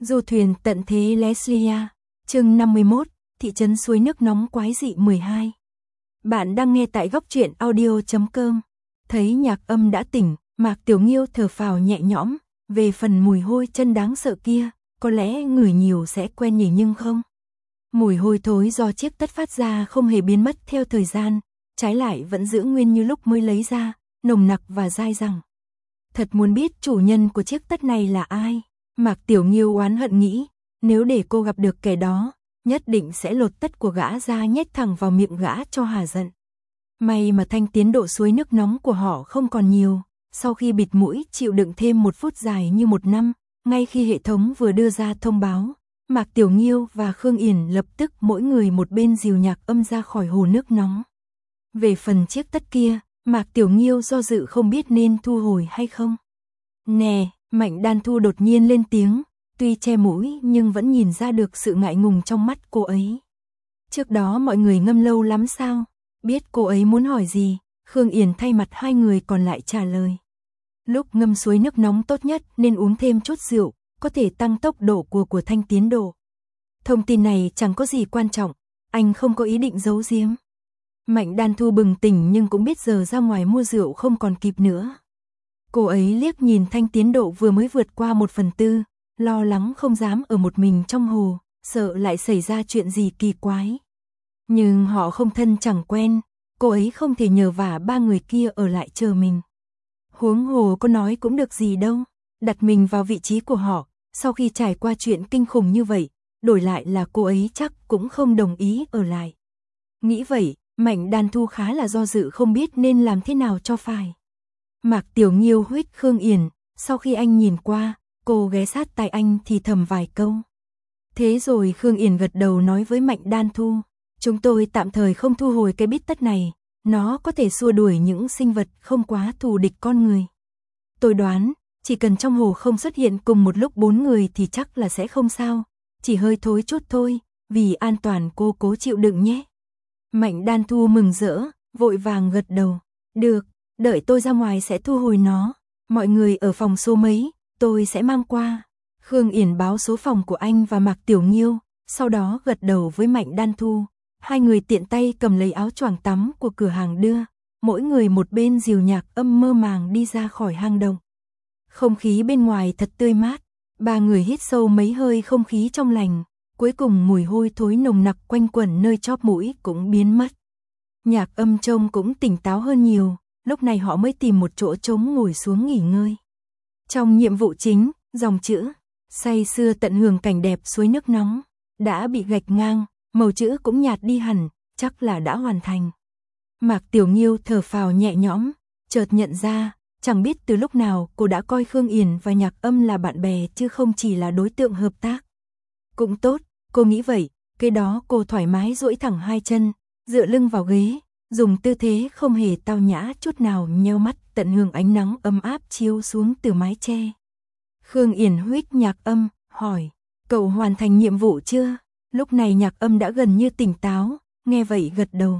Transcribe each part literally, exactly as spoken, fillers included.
Du thuyền tận thế Leslia, chương năm mươi mốt, thị trấn suối nước nóng quái dị mười hai. Bạn đang nghe tại góc truyện audio chấm com. Thấy Nhạc Âm đã tỉnh, Mạc Tiểu Nghiêu thở phào nhẹ nhõm, về phần mùi hôi chân đáng sợ kia, có lẽ ngửi nhiều sẽ quen nhỉ nhưng không. Mùi hôi thối do chiếc tất phát ra không hề biến mất theo thời gian, trái lại vẫn giữ nguyên như lúc mới lấy ra, nồng nặc và dai dẳng. Thật muốn biết chủ nhân của chiếc tất này là ai. Mạc Tiểu Nghiêu oán hận nghĩ, nếu để cô gặp được kẻ đó, nhất định sẽ lột tất của gã ra nhét thẳng vào miệng gã cho hả giận. May mà thanh tiến độ suối nước nóng của họ không còn nhiều, sau khi bịt mũi chịu đựng thêm một phút dài như một năm, ngay khi hệ thống vừa đưa ra thông báo, Mạc Tiểu Nghiêu và Khương Yển lập tức mỗi người một bên dìu Nhạc Âm ra khỏi hồ nước nóng. Về phần chiếc tất kia, Mạc Tiểu Nghiêu do dự không biết nên thu hồi hay không. Nè, Mạnh Đan Thu đột nhiên lên tiếng, tuy che mũi nhưng vẫn nhìn ra được sự ngại ngùng trong mắt cô ấy. Trước đó mọi người ngâm lâu lắm sao? Biết cô ấy muốn hỏi gì, Khương Yển thay mặt hai người còn lại trả lời. Lúc ngâm suối nước nóng tốt nhất nên uống thêm chút rượu, có thể tăng tốc độ của của thanh tiến độ. Thông tin này chẳng có gì quan trọng, anh không có ý định giấu giếm. Mạnh Đan Thu bừng tỉnh nhưng cũng biết giờ ra ngoài mua rượu không còn kịp nữa. Cô ấy liếc nhìn thanh tiến độ vừa mới vượt qua một phần tư, lo lắng không dám ở một mình trong hồ, sợ lại xảy ra chuyện gì kỳ quái. Nhưng họ không thân chẳng quen, cô ấy không thể nhờ vả ba người kia ở lại chờ mình. Huống hồ có nói cũng được gì đâu, đặt mình vào vị trí của họ, sau khi trải qua chuyện kinh khủng như vậy, đổi lại là cô ấy chắc cũng không đồng ý ở lại. Nghĩ vậy, Mạnh Đan Thu khá là do dự không biết nên làm thế nào cho phải. Mạc Tiểu Nghiêu huých Khương Yển, sau khi anh nhìn qua, cô ghé sát tai anh thì thầm vài câu. Thế rồi Khương Yển gật đầu nói với Mạnh Đan Thu, chúng tôi tạm thời không thu hồi cái bít tất này, nó có thể xua đuổi những sinh vật không quá thù địch con người. Tôi đoán, chỉ cần trong hồ không xuất hiện cùng một lúc bốn người thì chắc là sẽ không sao, chỉ hơi thối chút thôi, vì an toàn cô cố chịu đựng nhé. Mạnh Đan Thu mừng rỡ, vội vàng gật đầu, được. Đợi tôi ra ngoài sẽ thu hồi nó, mọi người ở phòng số mấy, tôi sẽ mang qua. Khương Yển báo số phòng của anh và Mạc Tiểu Nghiêu, sau đó gật đầu với Mạnh Đan Thu. Hai người tiện tay cầm lấy áo choàng tắm của cửa hàng đưa, mỗi người một bên dìu Nhạc Âm mơ màng đi ra khỏi hang động. Không khí bên ngoài thật tươi mát, ba người hít sâu mấy hơi không khí trong lành, cuối cùng mùi hôi thối nồng nặc quanh quẩn nơi chóp mũi cũng biến mất. Nhạc Âm trông cũng tỉnh táo hơn nhiều. Lúc này họ mới tìm một chỗ trống ngồi xuống nghỉ ngơi. Trong nhiệm vụ chính, dòng chữ say sưa tận hưởng cảnh đẹp suối nước nóng đã bị gạch ngang, màu chữ cũng nhạt đi hẳn, chắc là đã hoàn thành. Mạc Tiểu Nghiêu thở phào nhẹ nhõm, chợt nhận ra, chẳng biết từ lúc nào cô đã coi Khương Yển và Nhạc Âm là bạn bè chứ không chỉ là đối tượng hợp tác. Cũng tốt, cô nghĩ vậy, cái đó cô thoải mái duỗi thẳng hai chân, dựa lưng vào ghế, dùng tư thế không hề tao nhã chút nào, nheo mắt tận hưởng ánh nắng ấm áp chiếu xuống từ mái che. Khương Yển huých Nhạc Âm, hỏi, cậu hoàn thành nhiệm vụ chưa? Lúc này Nhạc Âm đã gần như tỉnh táo, nghe vậy gật đầu.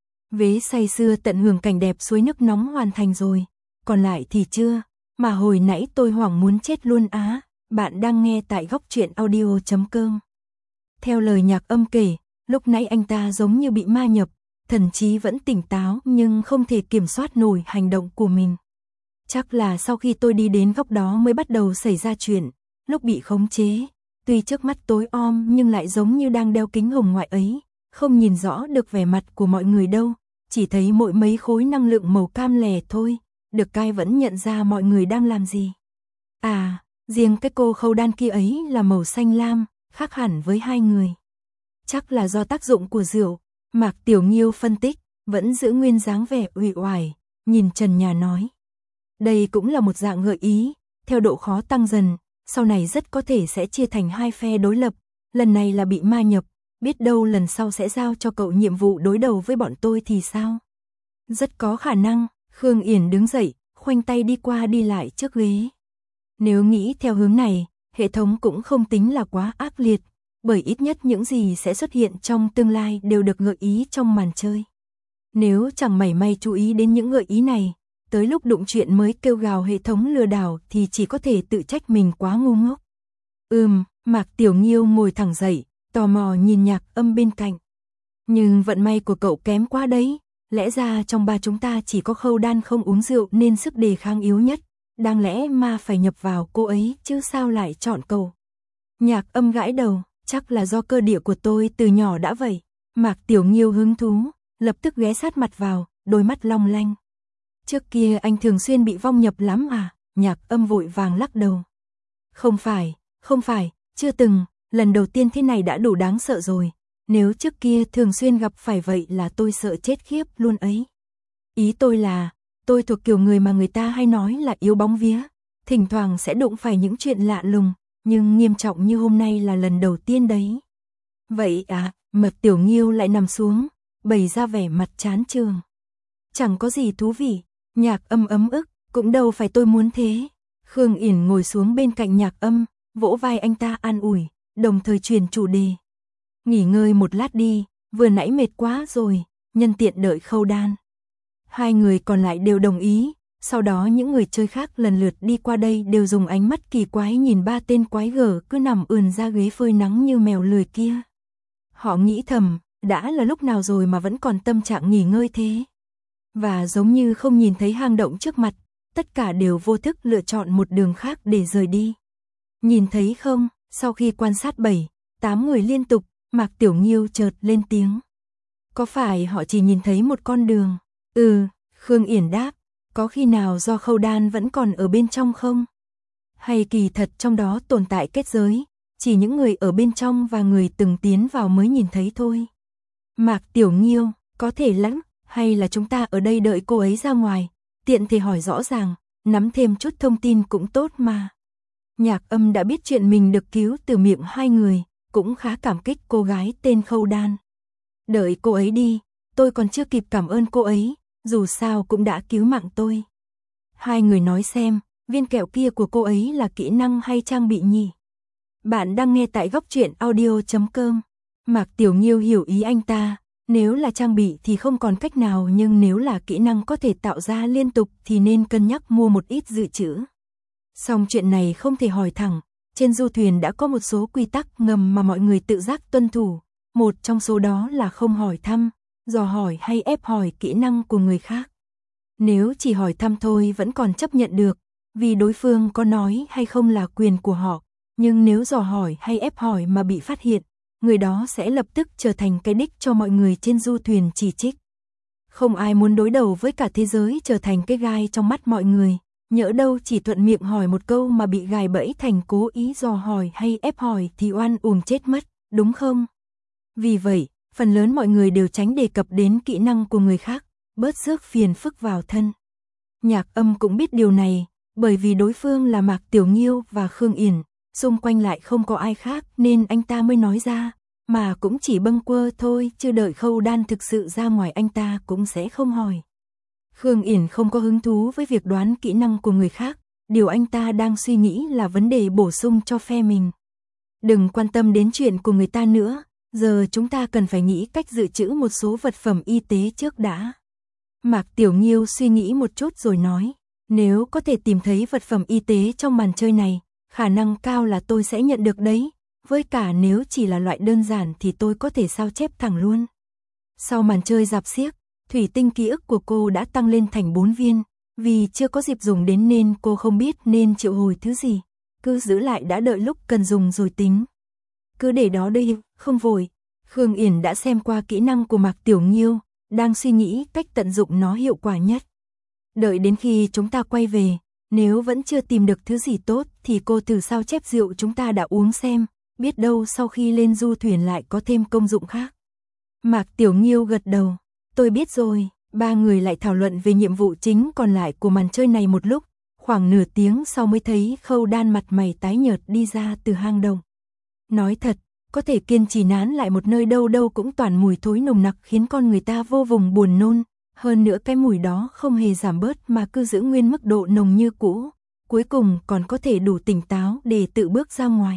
Vế say sưa tận hưởng cảnh đẹp suối nước nóng hoàn thành rồi, còn lại thì chưa, mà hồi nãy tôi hoảng muốn chết luôn á. Bạn đang nghe tại góc truyện audio chấm com. Theo lời Nhạc Âm kể, lúc nãy anh ta giống như bị ma nhập, thần trí vẫn tỉnh táo nhưng không thể kiểm soát nổi hành động của mình. Chắc là sau khi tôi đi đến góc đó mới bắt đầu xảy ra chuyện, lúc bị khống chế, tuy trước mắt tối om nhưng lại giống như đang đeo kính hồng ngoại ấy, không nhìn rõ được vẻ mặt của mọi người đâu, chỉ thấy mỗi mấy khối năng lượng màu cam lè thôi, được cai vẫn nhận ra mọi người đang làm gì. À, riêng cái cô Khâu Đan kia ấy là màu xanh lam, khác hẳn với hai người. Chắc là do tác dụng của rượu. Mạc Tiểu Nghiêu phân tích, vẫn giữ nguyên dáng vẻ uể oải, nhìn trần nhà nói. Đây cũng là một dạng gợi ý, theo độ khó tăng dần, sau này rất có thể sẽ chia thành hai phe đối lập, lần này là bị ma nhập, biết đâu lần sau sẽ giao cho cậu nhiệm vụ đối đầu với bọn tôi thì sao? Rất có khả năng, Khương Yển đứng dậy, khoanh tay đi qua đi lại trước ghế. Nếu nghĩ theo hướng này, hệ thống cũng không tính là quá ác liệt. Bởi ít nhất những gì sẽ xuất hiện trong tương lai đều được gợi ý trong màn chơi. Nếu chẳng mảy may chú ý đến những gợi ý này, tới lúc đụng chuyện mới kêu gào hệ thống lừa đảo thì chỉ có thể tự trách mình quá ngu ngốc. Ừm, Mạc Tiểu Nghiêu ngồi thẳng dậy, tò mò nhìn Nhạc Âm bên cạnh. Nhưng vận may của cậu kém quá đấy, lẽ ra trong ba chúng ta chỉ có Khâu Đan không uống rượu nên sức đề kháng yếu nhất, đáng lẽ mà phải nhập vào cô ấy chứ sao lại chọn cậu. Nhạc Âm gãi đầu, chắc là do cơ địa của tôi từ nhỏ đã vậy. Mạc Tiểu Nghiêu hứng thú, lập tức ghé sát mặt vào, đôi mắt long lanh. Trước kia anh thường xuyên bị vong nhập lắm à? Nhạc Âm vội vàng lắc đầu. Không phải, không phải, chưa từng, lần đầu tiên thế này đã đủ đáng sợ rồi. Nếu trước kia thường xuyên gặp phải vậy là tôi sợ chết khiếp luôn ấy. Ý tôi là, tôi thuộc kiểu người mà người ta hay nói là yếu bóng vía, thỉnh thoảng sẽ đụng phải những chuyện lạ lùng, nhưng nghiêm trọng như hôm nay là lần đầu tiên đấy. Vậy à, Mạc Tiểu Nghiêu lại nằm xuống, bày ra vẻ mặt chán chường. Chẳng có gì thú vị, Nhạc Âm ấm ức, cũng đâu phải tôi muốn thế. Khương Yển ngồi xuống bên cạnh Nhạc Âm, vỗ vai anh ta an ủi, đồng thời truyền chủ đề. Nghỉ ngơi một lát đi, vừa nãy mệt quá rồi, nhân tiện đợi Khâu Đan. Hai người còn lại đều đồng ý, sau đó những người chơi khác lần lượt đi qua đây đều dùng ánh mắt kỳ quái nhìn ba tên quái gở cứ nằm ườn ra ghế phơi nắng như mèo lười kia. Họ nghĩ thầm, đã là lúc nào rồi mà vẫn còn tâm trạng nghỉ ngơi thế. Và giống như không nhìn thấy hang động trước mặt, tất cả đều vô thức lựa chọn một đường khác để rời đi. Nhìn thấy không, sau khi quan sát bảy, tám người liên tục, Mạc Tiểu Nghiêu chợt lên tiếng. Có phải họ chỉ nhìn thấy một con đường? Ừ, Khương Yển đáp, có khi nào do Khâu Đan vẫn còn ở bên trong không? Hay kỳ thật trong đó tồn tại kết giới, chỉ những người ở bên trong và người từng tiến vào mới nhìn thấy thôi. Mạc Tiểu Nghiêu, có thể lắm, hay là chúng ta ở đây đợi cô ấy ra ngoài, tiện thể hỏi rõ ràng, nắm thêm chút thông tin cũng tốt mà. Nhạc Âm đã biết chuyện mình được cứu từ miệng hai người, cũng khá cảm kích cô gái tên Khâu Đan. Đợi cô ấy đi, tôi còn chưa kịp cảm ơn cô ấy, dù sao cũng đã cứu mạng tôi. Hai người nói xem, viên kẹo kia của cô ấy là kỹ năng hay trang bị nhỉ? Bạn đang nghe tại góc truyện audio chấm com. Mạc Tiểu Nghiêu hiểu ý anh ta, nếu là trang bị thì không còn cách nào, nhưng nếu là kỹ năng có thể tạo ra liên tục thì nên cân nhắc mua một ít dự trữ. Song chuyện này không thể hỏi thẳng, trên du thuyền đã có một số quy tắc ngầm mà mọi người tự giác tuân thủ, một trong số đó là không hỏi thăm, dò hỏi hay ép hỏi kỹ năng của người khác. Nếu chỉ hỏi thăm thôi vẫn còn chấp nhận được, vì đối phương có nói hay không là quyền của họ, nhưng nếu dò hỏi hay ép hỏi mà bị phát hiện, người đó sẽ lập tức trở thành cái đích cho mọi người trên du thuyền chỉ trích. Không ai muốn đối đầu với cả thế giới trở thành cái gai trong mắt mọi người, nhỡ đâu chỉ thuận miệng hỏi một câu mà bị gài bẫy thành cố ý dò hỏi hay ép hỏi thì oan uổng chết mất, đúng không? Vì vậy, phần lớn mọi người đều tránh đề cập đến kỹ năng của người khác, bớt rước phiền phức vào thân. Nhạc Âm cũng biết điều này, bởi vì đối phương là Mạc Tiểu Nghiêu và Khương Yển, xung quanh lại không có ai khác nên anh ta mới nói ra, mà cũng chỉ bâng quơ thôi, chưa đợi Khâu Đan thực sự ra ngoài anh ta cũng sẽ không hỏi. Khương Yển không có hứng thú với việc đoán kỹ năng của người khác, điều anh ta đang suy nghĩ là vấn đề bổ sung cho phe mình. Đừng quan tâm đến chuyện của người ta nữa, giờ chúng ta cần phải nghĩ cách dự trữ một số vật phẩm y tế trước đã. Mạc Tiểu Nghiêu suy nghĩ một chút rồi nói, nếu có thể tìm thấy vật phẩm y tế trong màn chơi này, khả năng cao là tôi sẽ nhận được đấy, với cả nếu chỉ là loại đơn giản thì tôi có thể sao chép thẳng luôn. Sau màn chơi rạp xiếc, thủy tinh ký ức của cô đã tăng lên thành bốn viên, vì chưa có dịp dùng đến nên cô không biết nên triệu hồi thứ gì, cứ giữ lại đã đợi lúc cần dùng rồi tính. Cứ để đó đây, không vội. Khương Yển đã xem qua kỹ năng của Mạc Tiểu Nghiêu, đang suy nghĩ cách tận dụng nó hiệu quả nhất. Đợi đến khi chúng ta quay về, nếu vẫn chưa tìm được thứ gì tốt thì cô thử sao chép rượu chúng ta đã uống xem, biết đâu sau khi lên du thuyền lại có thêm công dụng khác. Mạc Tiểu Nghiêu gật đầu, tôi biết rồi. Ba người lại thảo luận về nhiệm vụ chính còn lại của màn chơi này một lúc, khoảng nửa tiếng sau mới thấy Khâu Đan mặt mày tái nhợt đi ra từ hang động. Nói thật, có thể kiên trì nán lại một nơi đâu đâu cũng toàn mùi thối nồng nặc khiến con người ta vô vùng buồn nôn, hơn nữa cái mùi đó không hề giảm bớt mà cứ giữ nguyên mức độ nồng như cũ, cuối cùng còn có thể đủ tỉnh táo để tự bước ra ngoài.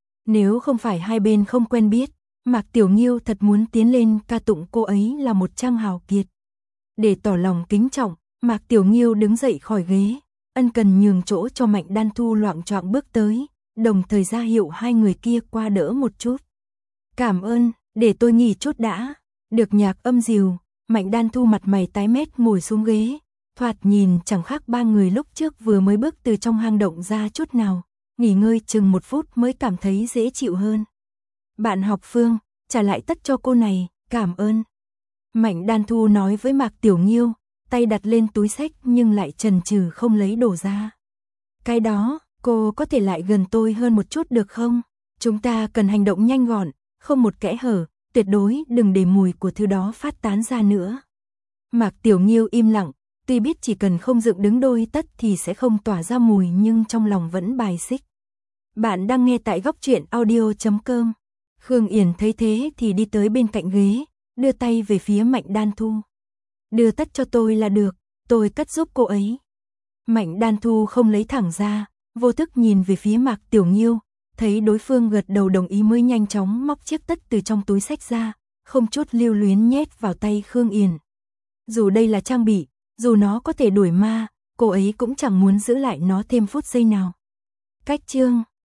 Nếu không phải hai bên không quen biết, Mạc Tiểu Nghiêu thật muốn tiến lên ca tụng cô ấy là một trang hào kiệt. Để tỏ lòng kính trọng, Mạc Tiểu Nghiêu đứng dậy khỏi ghế, ân cần nhường chỗ cho Mạnh Đan Thu loạng choạng bước tới, đồng thời ra hiệu hai người kia qua đỡ một chút. Cảm ơn, để tôi nghỉ chút đã. Được Nhạc Âm dìu, Mạnh Đan Thu mặt mày tái mét ngồi xuống ghế, thoạt nhìn chẳng khác ba người lúc trước vừa mới bước từ trong hang động ra chút nào, nghỉ ngơi chừng một phút mới cảm thấy dễ chịu hơn. Bạn học Phương, trả lại tất cho cô này, cảm ơn. Mạnh Đan Thu nói với Mạc Tiểu Nghiêu, tay đặt lên túi xách nhưng lại chần chừ không lấy đồ ra. Cái đó, cô có thể lại gần tôi hơn một chút được không? Chúng ta cần hành động nhanh gọn, không một kẽ hở, tuyệt đối đừng để mùi của thứ đó phát tán ra nữa. Mạc Tiểu Nghiêu im lặng, tuy biết chỉ cần không dựng đứng đôi tất thì sẽ không tỏa ra mùi nhưng trong lòng vẫn bài xích. Bạn đang nghe tại góc truyện audio chấm com. Khương Yển thấy thế thì đi tới bên cạnh ghế, đưa tay về phía Mạnh Đan Thu. Đưa tất cho tôi là được, tôi cất giúp cô ấy. Mạnh Đan Thu không lấy thẳng ra, vô thức nhìn về phía Mạc Tiểu Nghiêu, thấy đối phương gật đầu đồng ý mới nhanh chóng móc chiếc tất từ trong túi xách ra, không chút lưu luyến nhét vào tay Khương Yển. Dù đây là trang bị, dù nó có thể đuổi ma, cô ấy cũng chẳng muốn giữ lại nó thêm phút giây nào. Cách chương